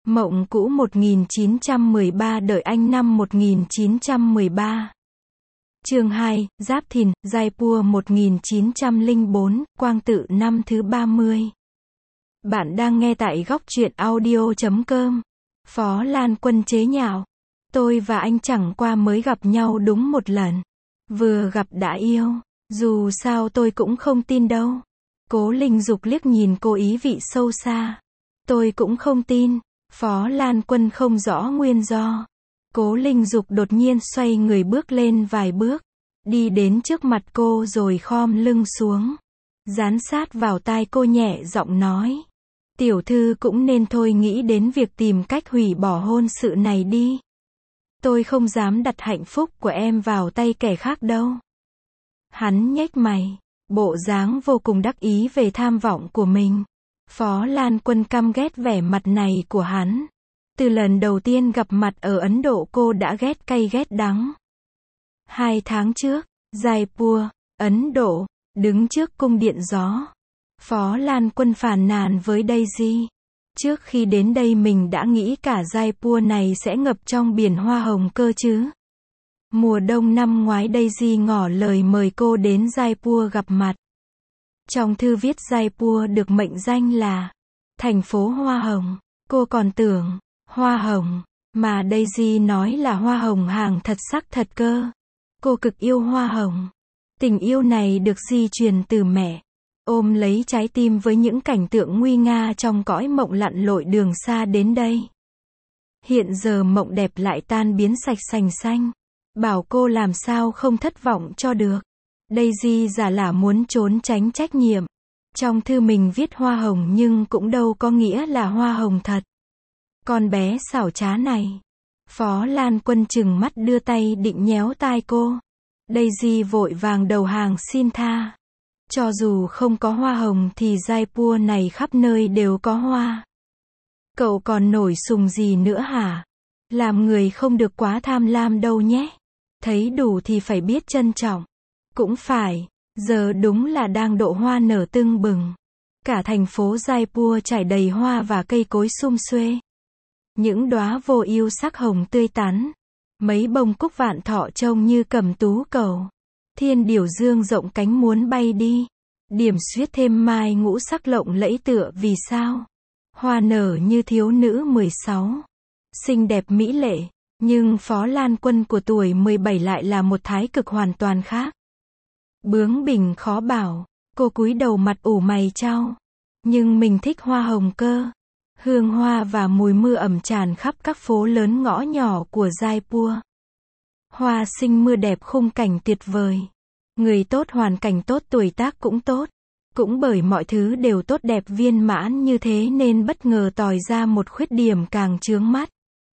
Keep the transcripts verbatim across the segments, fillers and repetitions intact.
Mộng cũ một nghìn chín trăm mười ba đợi anh năm một nghìn chín trăm mười ba. Chương hai, Giáp Thìn, Jaipur một nghìn chín trăm lẻ bốn, Quang Tự năm thứ ba mươi. Bạn đang nghe tại góc truyện audio chấm com. Phó Lan Quân chế nhạo. Tôi và anh chẳng qua mới gặp nhau đúng một lần. Vừa gặp đã yêu. Dù sao tôi cũng không tin đâu. Cố Linh Dục liếc nhìn cô ý vị sâu xa. Tôi cũng không tin. Phó Lan Quân không rõ nguyên do. Cố Linh Dục đột nhiên xoay người bước lên vài bước. Đi đến trước mặt cô rồi khom lưng xuống. Dán sát vào tai cô nhẹ giọng nói. Tiểu thư cũng nên thôi nghĩ đến việc tìm cách hủy bỏ hôn sự này đi. Tôi không dám đặt hạnh phúc của em vào tay kẻ khác đâu. Hắn nhếch mày. Bộ dáng vô cùng đắc ý về tham vọng của mình. Phó Lan Quân căm ghét vẻ mặt này của hắn. Từ lần đầu tiên gặp mặt ở Ấn Độ cô đã ghét cay ghét đắng. Hai tháng trước, Jaipur, Ấn Độ, đứng trước cung điện gió. Phó Lan Quân phàn nàn với Daisy. Trước khi đến đây mình đã nghĩ cả Jaipur này sẽ ngập trong biển hoa hồng cơ chứ. Mùa đông năm ngoái Daisy ngỏ lời mời cô đến Jaipur gặp mặt. Trong thư viết Jaipur được mệnh danh là thành phố hoa hồng. Cô còn tưởng, hoa hồng, mà Daisy nói là hoa hồng hàng thật sắc thật cơ. Cô cực yêu hoa hồng. Tình yêu này được di truyền từ mẹ. Ôm lấy trái tim với những cảnh tượng nguy nga trong cõi mộng lặn lội đường xa đến đây. Hiện giờ mộng đẹp lại tan biến sạch sành xanh. Bảo cô làm sao không thất vọng cho được. Daisy giả lả muốn trốn tránh trách nhiệm. Trong thư mình viết hoa hồng nhưng cũng đâu có nghĩa là hoa hồng thật. Con bé xảo trá này. Phó Lan Quân chừng mắt đưa tay định nhéo tai cô. Daisy vội vàng đầu hàng xin tha. Cho dù không có hoa hồng thì Jaipur này khắp nơi đều có hoa. Cậu còn nổi sùng gì nữa hả? Làm người không được quá tham lam đâu nhé. Thấy đủ thì phải biết trân trọng. Cũng phải, giờ đúng là đang độ hoa nở tưng bừng. Cả thành phố Jaipur trải đầy hoa và cây cối sum xuê. Những đóa vô ưu sắc hồng tươi tắn. Mấy bông cúc vạn thọ trông như cầm tú cầu. Thiên điểu dương rộng cánh muốn bay đi. Điểm xuyết thêm mai ngũ sắc lộng lẫy tựa vì sao. Hoa nở như thiếu nữ mười sáu. Xinh đẹp mỹ lệ. Nhưng Phó Lan Quân của tuổi mười bảy lại là một thái cực hoàn toàn khác. Bướng bỉnh khó bảo. Cô cúi đầu mặt ủ mày chau. Nhưng mình thích hoa hồng cơ. Hương hoa và mùi mưa ẩm tràn khắp các phố lớn ngõ nhỏ của Jaipur. Hoa xinh mưa đẹp khung cảnh tuyệt vời. Người tốt hoàn cảnh tốt tuổi tác cũng tốt. Cũng bởi mọi thứ đều tốt đẹp viên mãn như thế nên bất ngờ tòi ra một khuyết điểm càng chướng mắt.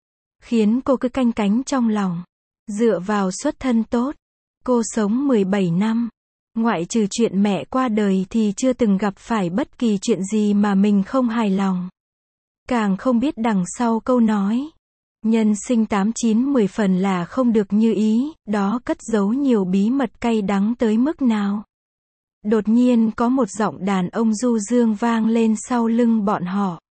Khiến cô cứ canh cánh trong lòng. Dựa vào xuất thân tốt. Cô sống mười bảy năm. Ngoại trừ chuyện mẹ qua đời thì chưa từng gặp phải bất kỳ chuyện gì mà mình không hài lòng. Càng không biết đằng sau câu nói. Nhân sinh tám chín mười phần là không được như ý, đó cất giấu nhiều bí mật cay đắng tới mức nào. Đột nhiên có một giọng đàn ông du dương vang lên sau lưng bọn họ.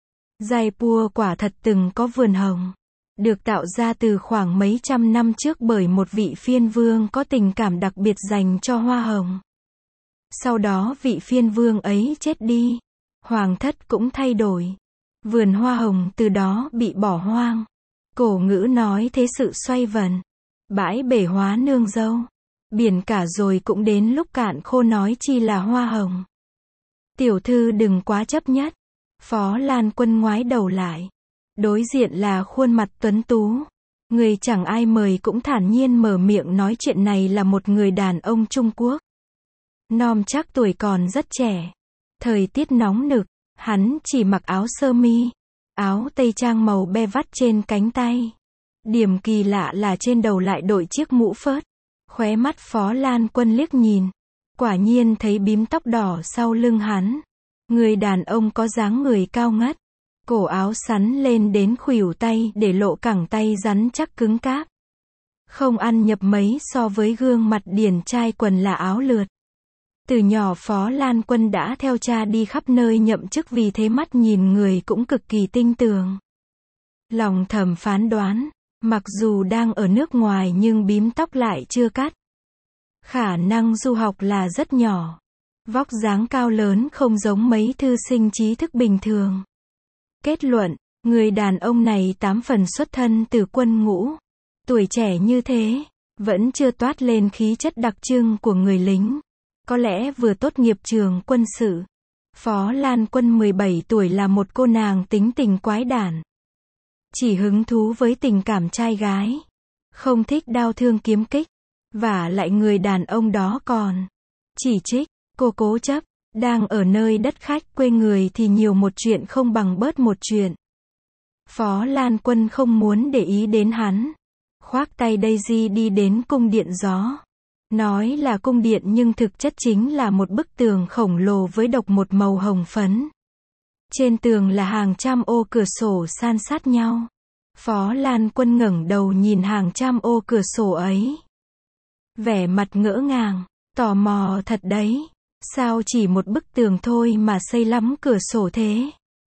Jaipur quả thật từng có vườn hồng. Được tạo ra từ khoảng mấy trăm năm trước bởi một vị phiên vương có tình cảm đặc biệt dành cho hoa hồng. Sau đó vị phiên vương ấy chết đi. Hoàng thất cũng thay đổi. Vườn hoa hồng từ đó bị bỏ hoang. Cổ ngữ nói thế sự xoay vần. Bãi bể hóa nương dâu. Biển cả rồi cũng đến lúc cạn khô nói chi là hoa hồng. Tiểu thư đừng quá chấp nhất. Phó Lan Quân ngoái đầu lại. Đối diện là khuôn mặt tuấn tú. Người chẳng ai mời cũng thản nhiên mở miệng nói chuyện này là một người đàn ông Trung Quốc. Nom chắc tuổi còn rất trẻ. Thời tiết nóng nực, hắn chỉ mặc áo sơ mi. Áo tây trang màu be vắt trên cánh tay. Điểm kỳ lạ là trên đầu lại đội chiếc mũ phớt. Khóe mắt Phó Lan Quân liếc nhìn. Quả nhiên thấy bím tóc đỏ sau lưng hắn. Người đàn ông có dáng người cao ngất. Cổ áo sắn lên đến khuỷu tay để lộ cẳng tay rắn chắc cứng cáp. Không ăn nhập mấy so với gương mặt điển trai quần là áo lượt. Từ nhỏ Phó Lan Quân đã theo cha đi khắp nơi nhậm chức vì thế mắt nhìn người cũng cực kỳ tinh tường. Lòng thầm phán đoán, mặc dù đang ở nước ngoài nhưng bím tóc lại chưa cắt. Khả năng du học là rất nhỏ. Vóc dáng cao lớn không giống mấy thư sinh trí thức bình thường. Kết luận, người đàn ông này tám phần xuất thân từ quân ngũ. Tuổi trẻ như thế, vẫn chưa toát lên khí chất đặc trưng của người lính. Có lẽ vừa tốt nghiệp trường quân sự. Phó Lan Quân mười bảy tuổi là một cô nàng tính tình quái đản. Chỉ hứng thú với tình cảm trai gái. Không thích đao thương kiếm kích. Và lại người đàn ông đó còn chỉ trích, cô cố chấp. Đang ở nơi đất khách quê người thì nhiều một chuyện không bằng bớt một chuyện. Phó Lan Quân không muốn để ý đến hắn. Khoác tay Daisy đi đến cung điện gió. Nói là cung điện nhưng thực chất chính là một bức tường khổng lồ với độc một màu hồng phấn. Trên tường là hàng trăm ô cửa sổ san sát nhau. Phó Lan Quân ngẩng đầu nhìn hàng trăm ô cửa sổ ấy. Vẻ mặt ngỡ ngàng, tò mò thật đấy. Sao chỉ một bức tường thôi mà xây lắm cửa sổ thế?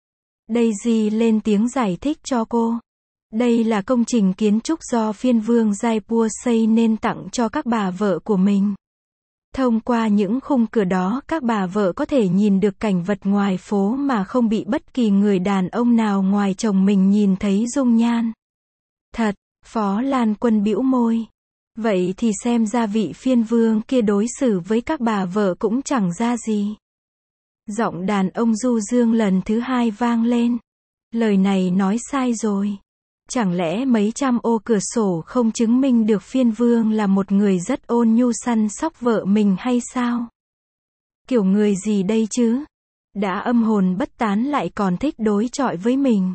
Daisy lên tiếng giải thích cho cô. Đây là công trình kiến trúc do phiên vương Jaipur xây nên tặng cho các bà vợ của mình. Thông qua những khung cửa đó các bà vợ có thể nhìn được cảnh vật ngoài phố mà không bị bất kỳ người đàn ông nào ngoài chồng mình nhìn thấy dung nhan. Thật, Phó Lan Quân bĩu môi. Vậy thì xem ra vị phiên vương kia đối xử với các bà vợ cũng chẳng ra gì. Giọng đàn ông du dương lần thứ hai vang lên. Lời này nói sai rồi. Chẳng lẽ mấy trăm ô cửa sổ không chứng minh được phiên vương là một người rất ôn nhu săn sóc vợ mình hay sao? Kiểu người gì đây chứ? Đã âm hồn bất tán lại còn thích đối chọi với mình.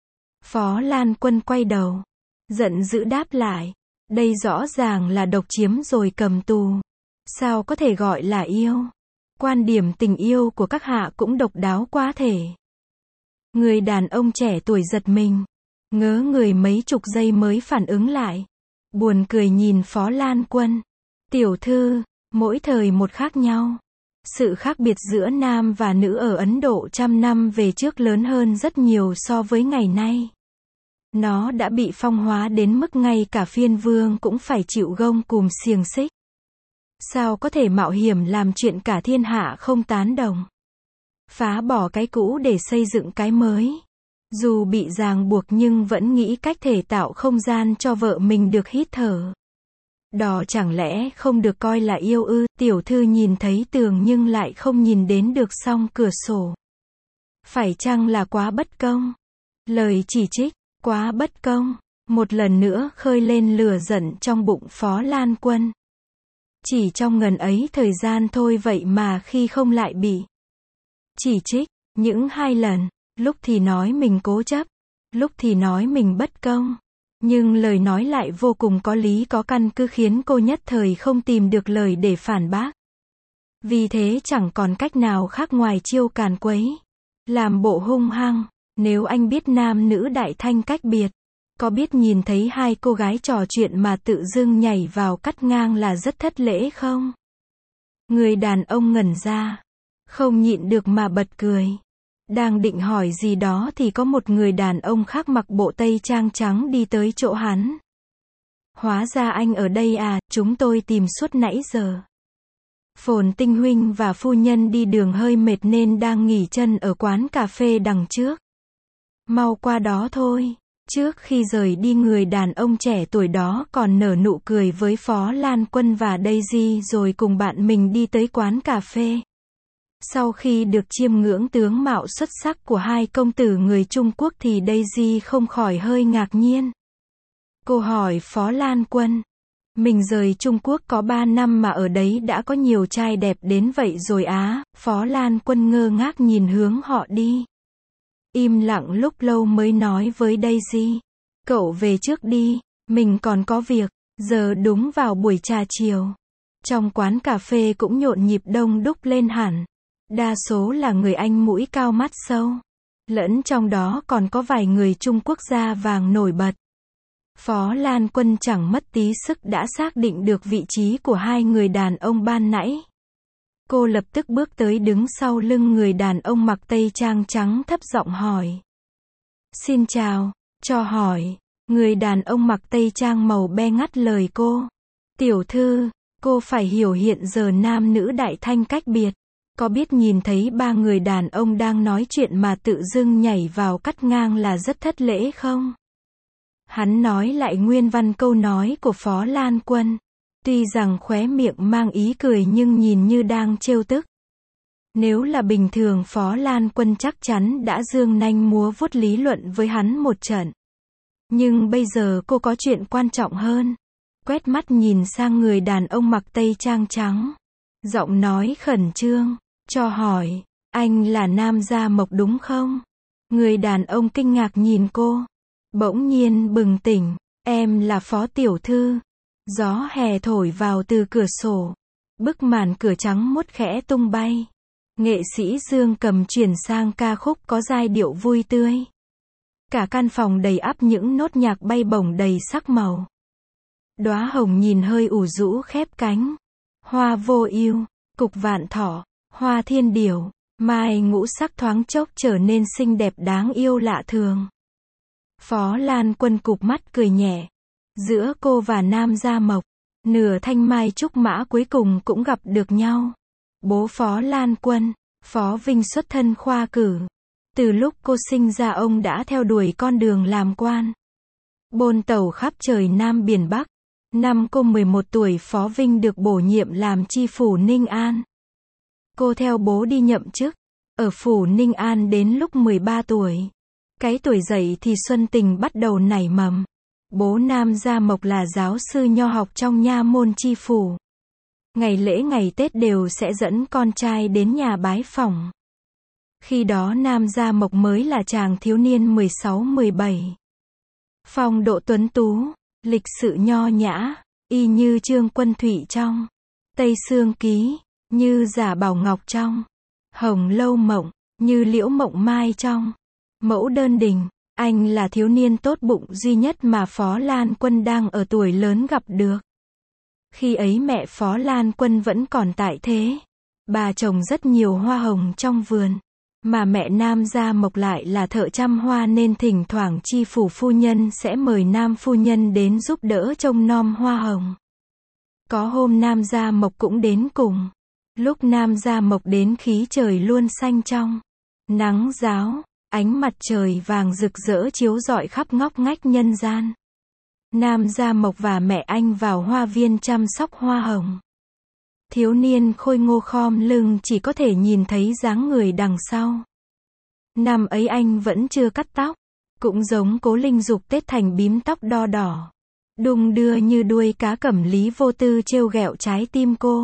Phó Lan Quân quay đầu. Giận dữ đáp lại. Đây rõ ràng là độc chiếm rồi cầm tù. Sao có thể gọi là yêu? Quan điểm tình yêu của các hạ cũng độc đáo quá thể. Người đàn ông trẻ tuổi giật mình. Ngớ người mấy chục giây mới phản ứng lại. Buồn cười nhìn Phó Lan Quân. Tiểu thư, mỗi thời một khác nhau. Sự khác biệt giữa nam và nữ ở Ấn Độ trăm năm về trước lớn hơn rất nhiều so với ngày nay. Nó đã bị phong hóa đến mức ngay cả phiên vương cũng phải chịu gông cùm xiềng xích. Sao có thể mạo hiểm làm chuyện cả thiên hạ không tán đồng? Phá bỏ cái cũ để xây dựng cái mới. Dù bị ràng buộc nhưng vẫn nghĩ cách thể tạo không gian cho vợ mình được hít thở. Đó chẳng lẽ không được coi là yêu ư? Tiểu thư nhìn thấy tường nhưng lại không nhìn đến được song cửa sổ. Phải chăng là quá bất công? Lời chỉ trích, quá bất công, một lần nữa khơi lên lửa giận trong bụng Phó Lan Quân. Chỉ trong ngần ấy thời gian thôi vậy mà khi không lại bị chỉ trích, những hai lần, lúc thì nói mình cố chấp, lúc thì nói mình bất công. Nhưng lời nói lại vô cùng có lý có căn cứ khiến cô nhất thời không tìm được lời để phản bác. Vì thế chẳng còn cách nào khác ngoài chiêu càn quấy. Làm bộ hung hăng, nếu anh biết nam nữ đại thanh cách biệt, có biết nhìn thấy hai cô gái trò chuyện mà tự dưng nhảy vào cắt ngang là rất thất lễ không? Người đàn ông ngẩn ra, không nhịn được mà bật cười. Đang định hỏi gì đó thì có một người đàn ông khác mặc bộ tây trang trắng đi tới chỗ hắn. Hóa ra anh ở đây à, chúng tôi tìm suốt nãy giờ. Phồn Tinh huynh và phu nhân đi đường hơi mệt nên đang nghỉ chân ở quán cà phê đằng trước. Mau qua đó thôi. Trước khi rời đi người đàn ông trẻ tuổi đó còn nở nụ cười với Phó Lan Quân và Daisy rồi cùng bạn mình đi tới quán cà phê. Sau khi được chiêm ngưỡng tướng mạo xuất sắc của hai công tử người Trung Quốc thì Daisy không khỏi hơi ngạc nhiên. Cô hỏi Phó Lan Quân, mình rời Trung Quốc có ba năm mà ở đấy đã có nhiều trai đẹp đến vậy rồi á? Phó Lan Quân ngơ ngác nhìn hướng họ đi. Im lặng lúc lâu mới nói với Daisy, cậu về trước đi, mình còn có việc. Giờ đúng vào buổi trà chiều. Trong quán cà phê cũng nhộn nhịp đông đúc lên hẳn. Đa số là người Anh mũi cao mắt sâu. Lẫn trong đó còn có vài người Trung Quốc da vàng nổi bật. Phó Lan Quân chẳng mất tí sức đã xác định được vị trí của hai người đàn ông ban nãy. Cô lập tức bước tới đứng sau lưng người đàn ông mặc tây trang trắng thấp giọng hỏi. Xin chào, cho hỏi. Người đàn ông mặc tây trang màu be ngắt lời cô. Tiểu thư, cô phải hiểu hiện giờ nam nữ đại thanh cách biệt. Có biết nhìn thấy ba người đàn ông đang nói chuyện mà tự dưng nhảy vào cắt ngang là rất thất lễ không? Hắn nói lại nguyên văn câu nói của Phó Lan Quân. Tuy rằng khóe miệng mang ý cười nhưng nhìn như đang trêu tức. Nếu là bình thường Phó Lan Quân chắc chắn đã giương nanh múa vuốt lý luận với hắn một trận. Nhưng bây giờ cô có chuyện quan trọng hơn. Quét mắt nhìn sang người đàn ông mặc tây trang trắng. Giọng nói khẩn trương, cho hỏi, anh là Nam Gia Mộc đúng không? Người đàn ông kinh ngạc nhìn cô. Bỗng nhiên bừng tỉnh, em là Phó tiểu thư. Gió hè thổi vào từ cửa sổ. Bức màn cửa trắng muốt khẽ tung bay. Nghệ sĩ Dương Cầm chuyển sang ca khúc có giai điệu vui tươi. Cả căn phòng đầy ắp những nốt nhạc bay bổng đầy sắc màu. Đóa hồng nhìn hơi ủ rũ khép cánh. Hoa vô ưu, cục vạn thọ, hoa thiên điểu, mai ngũ sắc thoáng chốc trở nên xinh đẹp đáng yêu lạ thường. Phó Lan Quân cụp mắt cười nhẹ. Giữa cô và Nam Gia Mộc, nửa thanh mai trúc mã cuối cùng cũng gặp được nhau. Bố Phó Lan Quân, Phó Vinh xuất thân khoa cử. Từ lúc cô sinh ra ông đã theo đuổi con đường làm quan. Bôn tẩu khắp trời Nam Biển Bắc. Năm cô mười một tuổi Phó Vinh được bổ nhiệm làm chi phủ Ninh An. Cô theo bố đi nhậm chức ở phủ Ninh An đến lúc mười ba tuổi. Cái tuổi dậy thì xuân tình bắt đầu nảy mầm. Bố Nam Gia Mộc là giáo sư nho học trong nha môn chi phủ. Ngày lễ ngày Tết đều sẽ dẫn con trai đến nhà bái phỏng. Khi đó Nam Gia Mộc mới là chàng thiếu niên mười sáu mười bảy. Phong độ tuấn tú, lịch sự nho nhã, y như Trương Quân Thụy trong Tây Sương Ký, như Giả Bảo Ngọc trong Hồng Lâu Mộng, như Liễu Mộng Mai trong Mẫu Đơn Đình. Anh là thiếu niên tốt bụng duy nhất mà Phó Lan Quân đang ở tuổi lớn gặp được. Khi ấy mẹ Phó Lan Quân vẫn còn tại thế. Bà trồng rất nhiều hoa hồng trong vườn. Mà mẹ Nam Gia Mộc lại là thợ chăm hoa nên thỉnh thoảng chi phủ phu nhân sẽ mời Nam phu nhân đến giúp đỡ trông nom hoa hồng. Có hôm Nam Gia Mộc cũng đến cùng. Lúc Nam Gia Mộc đến khí trời luôn xanh trong. Nắng ráo, ánh mặt trời vàng rực rỡ chiếu rọi khắp ngóc ngách nhân gian. Nam Gia Mộc và mẹ anh vào hoa viên chăm sóc hoa hồng. Thiếu niên khôi ngô khom lưng chỉ có thể nhìn thấy dáng người đằng sau. Năm ấy anh vẫn chưa cắt tóc. Cũng giống Cố Linh Dục tết thành bím tóc đo đỏ. Đung đưa như đuôi cá cẩm Lý Vô Tư trêu ghẹo trái tim cô.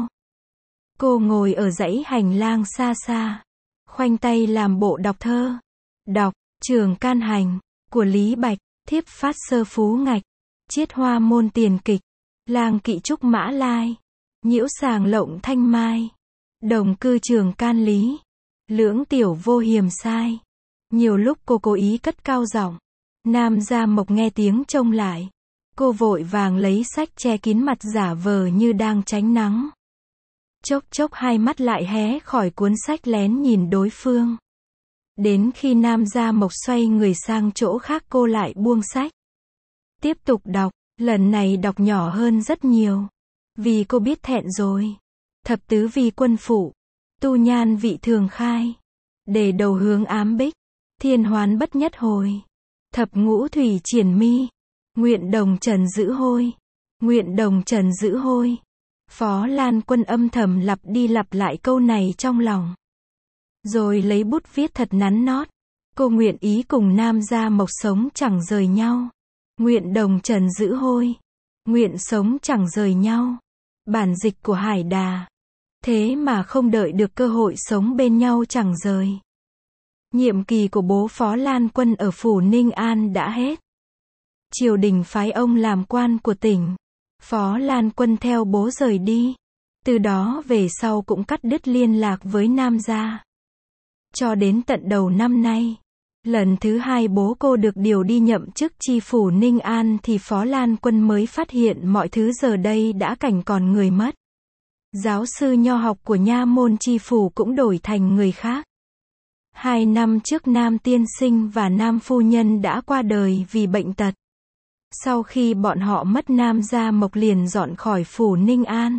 Cô ngồi ở dãy hành lang xa xa. Khoanh tay làm bộ đọc thơ. Đọc, Trường Can Hành, của Lý Bạch, Thiếp Phát Sơ Phú Ngạch, Chiết Hoa Môn Tiền Kịch, Lang Kỵ Trúc Mã Lai, Nhiễu Sàng Lộng Thanh Mai, Đồng Cư Trường Can Lý, Lưỡng Tiểu Vô Hiềm Sai. Nhiều lúc cô cố ý cất cao giọng. Nam Gia Mộc nghe tiếng trông lại. Cô vội vàng lấy sách che kín mặt giả vờ như đang tránh nắng. Chốc chốc hai mắt lại hé khỏi cuốn sách lén nhìn đối phương. Đến khi Nam Gia Mộc xoay người sang chỗ khác cô lại buông sách. Tiếp tục đọc, lần này đọc nhỏ hơn rất nhiều. Vì cô biết thẹn rồi. Thập tứ vi quân phụ, tu nhan vị thường khai. Đề đầu hướng ám bích, thiên hoán bất nhất hồi. Thập ngũ thủy triển mi, nguyện đồng trần giữ hôi. Nguyện đồng trần giữ hôi. Phó Lan Quân âm thầm lặp đi lặp lại câu này trong lòng. Rồi lấy bút viết thật nắn nót. Cô nguyện ý cùng Nam Gia Mộc sống chẳng rời nhau. Nguyện đồng trần giữ hôi. Nguyện sống chẳng rời nhau. Bản dịch của Hải Đà. Thế mà không đợi được cơ hội sống bên nhau chẳng rời. Nhiệm kỳ của bố Phó Lan Quân ở phủ Ninh An đã hết. Triều đình phái ông làm quan của tỉnh. Phó Lan Quân theo bố rời đi. Từ đó về sau cũng cắt đứt liên lạc với Nam Gia. Cho đến tận đầu năm nay, lần thứ hai bố cô được điều đi nhậm chức chi phủ Ninh An thì Phó Lan Quân mới phát hiện mọi thứ giờ đây đã cảnh còn người mất. Giáo sư nho học của nha môn chi phủ cũng đổi thành người khác. Hai năm trước Nam tiên sinh và Nam phu nhân đã qua đời vì bệnh tật. Sau khi bọn họ mất, Nam Gia Mộc liền dọn khỏi phủ Ninh An.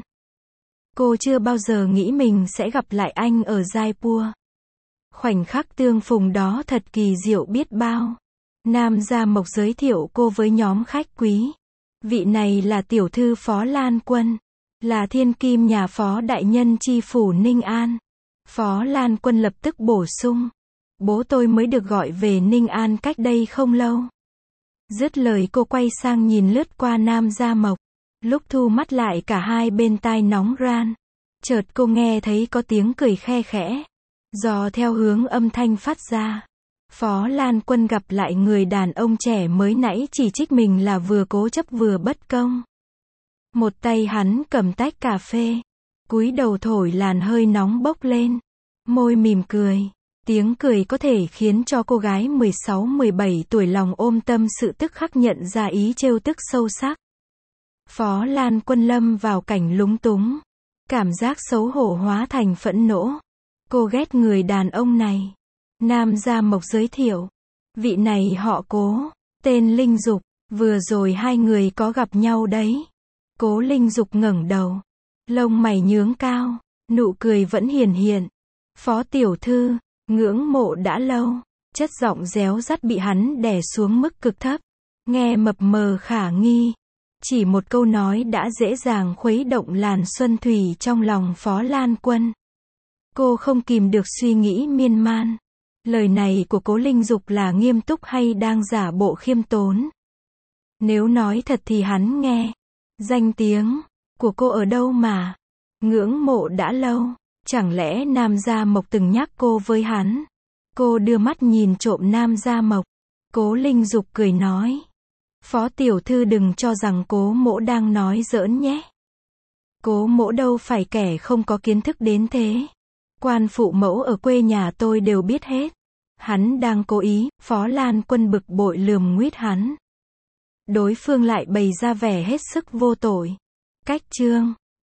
Cô chưa bao giờ nghĩ mình sẽ gặp lại anh ở Jaipur. Khoảnh khắc tương phùng đó thật kỳ diệu biết bao. Nam Gia Mộc giới thiệu cô với nhóm khách quý. Vị này là tiểu thư Phó Lan Quân, là thiên kim nhà Phó đại nhân chi phủ Ninh An. Phó Lan Quân lập tức bổ sung. Bố tôi mới được gọi về Ninh An cách đây không lâu. Dứt lời cô quay sang nhìn lướt qua Nam Gia Mộc. Lúc thu mắt lại cả hai bên tai nóng ran. Chợt cô nghe thấy có tiếng cười khe khẽ. Dò theo hướng âm thanh phát ra. Phó Lan Quân gặp lại người đàn ông trẻ mới nãy chỉ trích mình là vừa cố chấp vừa bất công. Một tay hắn cầm tách cà phê, cúi đầu thổi làn hơi nóng bốc lên. Môi mỉm cười. Tiếng cười có thể khiến cho cô gái mười sáu mười bảy tuổi lòng ôm tâm sự tức khắc nhận ra ý trêu tức sâu sắc. Phó Lan Quân lâm vào cảnh lúng túng. Cảm giác xấu hổ hóa thành phẫn nộ. Cô ghét người đàn ông này. Nam Gia Mộc giới thiệu. Vị này họ Cố, tên Linh Dục, vừa rồi hai người có gặp nhau đấy. Cố Linh Dục ngẩng đầu. Lông mày nhướng cao, nụ cười vẫn hiền hiện. Phó tiểu thư, ngưỡng mộ đã lâu. Chất giọng réo rắt bị hắn đè xuống mức cực thấp. Nghe mập mờ khả nghi. Chỉ một câu nói đã dễ dàng khuấy động làn xuân thủy trong lòng Phó Lan Quân. Cô không kìm được suy nghĩ miên man. Lời này của Cố Linh Dục là nghiêm túc hay đang giả bộ khiêm tốn? Nếu nói thật thì hắn nghe. Danh tiếng của cô ở đâu mà ngưỡng mộ đã lâu? Chẳng lẽ Nam Gia Mộc từng nhắc cô với hắn? Cô đưa mắt nhìn trộm Nam Gia Mộc. Cố Linh Dục cười nói. Phó tiểu thư đừng cho rằng Cố mỗ đang nói giỡn nhé. Cố mỗ đâu phải kẻ không có kiến thức đến thế. Quan phụ mẫu ở quê nhà tôi đều biết hết. Hắn đang cố ý. Phó Lan Quân bực bội lườm nguýt hắn. Đối phương lại bày ra vẻ hết sức vô tội. Cách chương